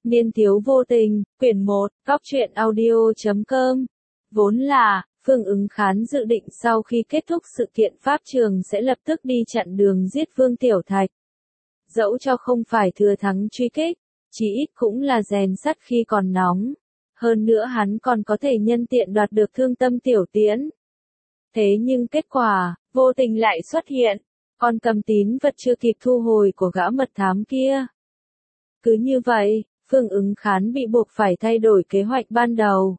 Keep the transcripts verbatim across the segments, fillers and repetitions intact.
Niên thiếu vô tình, quyển một, góc truyện audio chấm com. Vốn là, Phương Ứng Khán dự định sau khi kết thúc sự kiện pháp trường sẽ lập tức đi chặn đường giết Vương Tiểu Thạch. Dẫu cho không phải thừa thắng truy kích, chí ít cũng là rèn sắt khi còn nóng. Hơn nữa hắn còn có thể nhân tiện đoạt được thương tâm Tiểu Tiễn. Thế nhưng kết quả, vô tình lại xuất hiện, còn cầm tín vật chưa kịp thu hồi của gã mật thám kia. Cứ như vậy, Phương Ứng Khán bị buộc phải thay đổi kế hoạch ban đầu.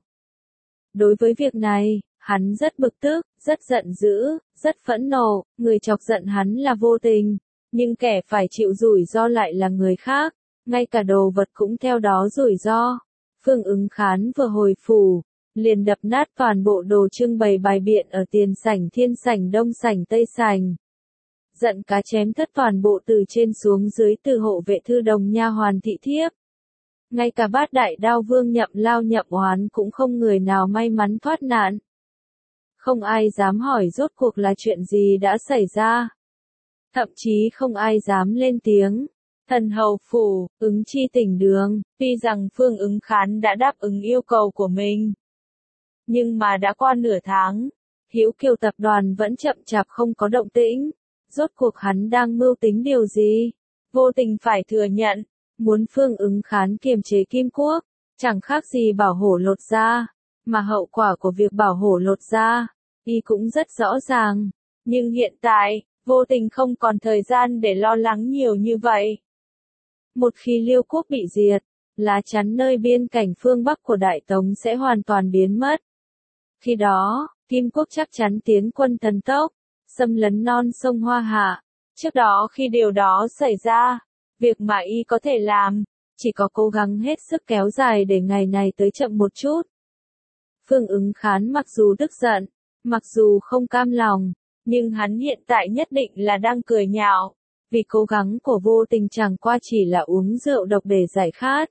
Đối với việc này, hắn rất bực tức, rất giận dữ, rất phẫn nộ, người chọc giận hắn là vô tình, nhưng kẻ phải chịu rủi ro lại là người khác, ngay cả đồ vật cũng theo đó rủi ro. Phương Ứng Khán vừa hồi phủ, liền đập nát toàn bộ đồ trưng bày bài biện ở tiền sảnh, thiên sảnh, đông sảnh, tây sảnh. Giận cá chém thất toàn bộ từ trên xuống dưới, từ hộ vệ thư đồng nha hoàn thị thiếp. Ngay cả bát đại đao vương Nhậm Lao Nhậm Oán cũng không người nào may mắn thoát nạn. Không ai dám hỏi rốt cuộc là chuyện gì đã xảy ra. Thậm chí không ai dám lên tiếng. Thần hầu phủ, Ứng Chi tỉnh đường, tuy rằng Phương Ứng Khán đã đáp ứng yêu cầu của mình. Nhưng mà đã qua nửa tháng, Hữu Kiều tập đoàn vẫn chậm chạp không có động tĩnh. Rốt cuộc hắn đang mưu tính điều gì? Vô tình phải thừa nhận, muốn Phương Ứng Khán kiềm chế Kim Quốc, chẳng khác gì bảo hổ lột da, mà hậu quả của việc bảo hổ lột da, y cũng rất rõ ràng. Nhưng hiện tại, vô tình không còn thời gian để lo lắng nhiều như vậy. Một khi Liêu quốc bị diệt, lá chắn nơi biên cảnh phương Bắc của Đại Tống sẽ hoàn toàn biến mất. Khi đó, Kim Quốc chắc chắn tiến quân thần tốc, xâm lấn non sông Hoa Hạ. Trước đó khi điều đó xảy ra, việc mà y có thể làm, chỉ có cố gắng hết sức kéo dài để ngày này tới chậm một chút. Phương Ứng Khán mặc dù tức giận, mặc dù không cam lòng, nhưng hắn hiện tại nhất định là đang cười nhạo, vì cố gắng của vô tình chẳng qua chỉ là uống rượu độc để giải khát.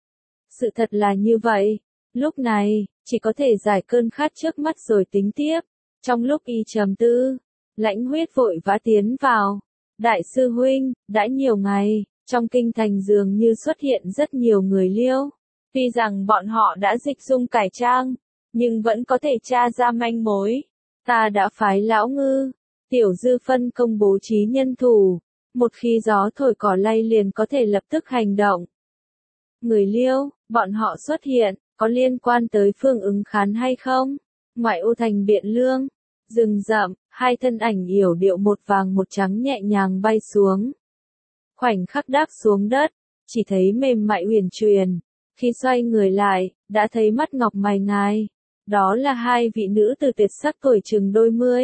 Sự thật là như vậy, lúc này, chỉ có thể giải cơn khát trước mắt rồi tính tiếp. Trong lúc y trầm tư, Lãnh Huyết vội vã tiến vào. Đại sư huynh, đã nhiều ngày, trong kinh thành dường như xuất hiện rất nhiều người Liêu. Tuy rằng bọn họ đã dịch dung cải trang, nhưng vẫn có thể tra ra manh mối. Ta đã phái Lão Ngư, Tiểu Dư phân công bố trí nhân thủ. Một khi gió thổi cỏ lay liền có thể lập tức hành động. Người Liêu, bọn họ xuất hiện, có liên quan tới Phương Ứng Khán hay không? Ngoại ô thành Biện Lương, rừng rậm, hai thân ảnh yểu điệu một vàng một trắng nhẹ nhàng bay xuống. Khoảnh khắc đáp xuống đất, chỉ thấy mềm mại huyền truyền. Khi xoay người lại, đã thấy mắt ngọc mày ngài. Đó là hai vị nữ từ tuyệt sắc tuổi chừng đôi mươi.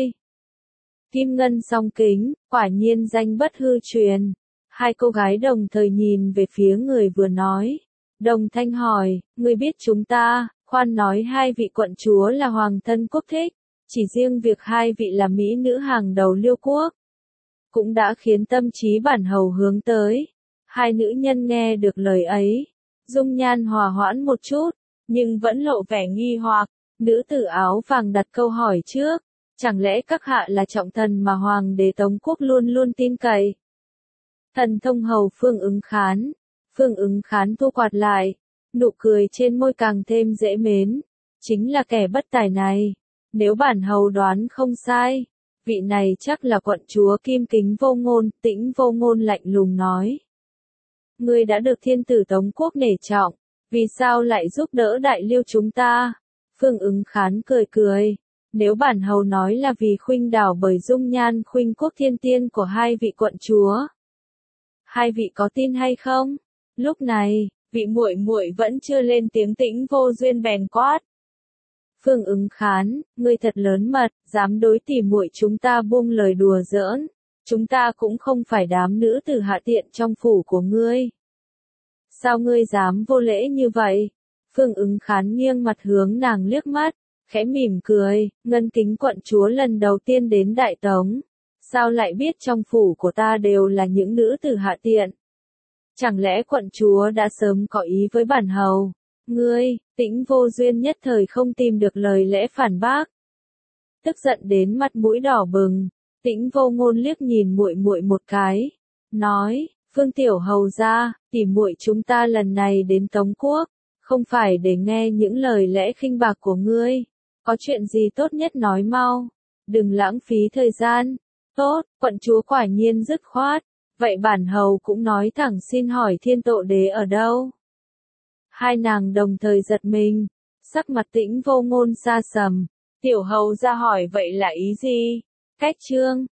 Kim ngân song kính, quả nhiên danh bất hư truyền. Hai cô gái đồng thời nhìn về phía người vừa nói. Đồng thanh hỏi, người biết chúng ta, khoan nói hai vị quận chúa là hoàng thân quốc thích. Chỉ riêng việc hai vị là mỹ nữ hàng đầu Liêu quốc, cũng đã khiến tâm trí bản hầu hướng tới. Hai nữ nhân nghe được lời ấy, dung nhan hòa hoãn một chút, nhưng vẫn lộ vẻ nghi hoặc. Nữ tử áo vàng đặt câu hỏi trước, chẳng lẽ các hạ là trọng thần mà hoàng đế Tống quốc luôn luôn tin cậy? Thần thông hầu Phương Ứng Khán. Phương Ứng Khán thu quạt lại, nụ cười trên môi càng thêm dễ mến. Chính là kẻ bất tài này. Nếu bản hầu đoán không sai, vị này chắc là quận chúa Kim Kính Vô Ngôn. Tĩnh Vô Ngôn lạnh lùng nói. Ngươi đã được thiên tử Tống quốc nể trọng, vì sao lại giúp đỡ Đại Liêu chúng ta? Phương Ứng Khán cười cười. Nếu bản hầu nói là vì khuynh đảo bởi dung nhan khuynh quốc thiên tiên của hai vị quận chúa, hai vị có tin hay không? Lúc này, vị muội muội vẫn chưa lên tiếng. Tĩnh Vô Duyên bèn quát. Phương Ứng Khán, ngươi thật lớn mật, dám đối tỉ muội chúng ta buông lời đùa giỡn. Chúng ta cũng không phải đám nữ tử hạ tiện trong phủ của ngươi. Sao ngươi dám vô lễ như vậy? Phương Ứng Khán nghiêng mặt hướng nàng liếc mắt, khẽ mỉm cười. Ngân Kính quận chúa lần đầu tiên đến Đại Tống, sao lại biết trong phủ của ta đều là những nữ tử hạ tiện? Chẳng lẽ quận chúa đã sớm có ý với bản hầu? Ngươi, Tĩnh Vô Duyên nhất thời không tìm được lời lẽ phản bác. Tức giận đến mặt mũi đỏ bừng, Tĩnh Vô Ngôn liếc nhìn muội muội một cái, nói, Phương Tiểu Hầu gia, tỉ muội chúng ta lần này đến Tống Quốc, không phải để nghe những lời lẽ khinh bạc của ngươi. Có chuyện gì tốt nhất nói mau, đừng lãng phí thời gian. Tốt, quận chúa quả nhiên dứt khoát. Vậy bản hầu cũng nói thẳng, xin hỏi Thiên Tộ Đế ở đâu? Hai nàng đồng thời giật mình, sắc mặt Tĩnh Vô Ngôn xa sầm. Tiểu hầu gia hỏi vậy là ý gì? Cách trương,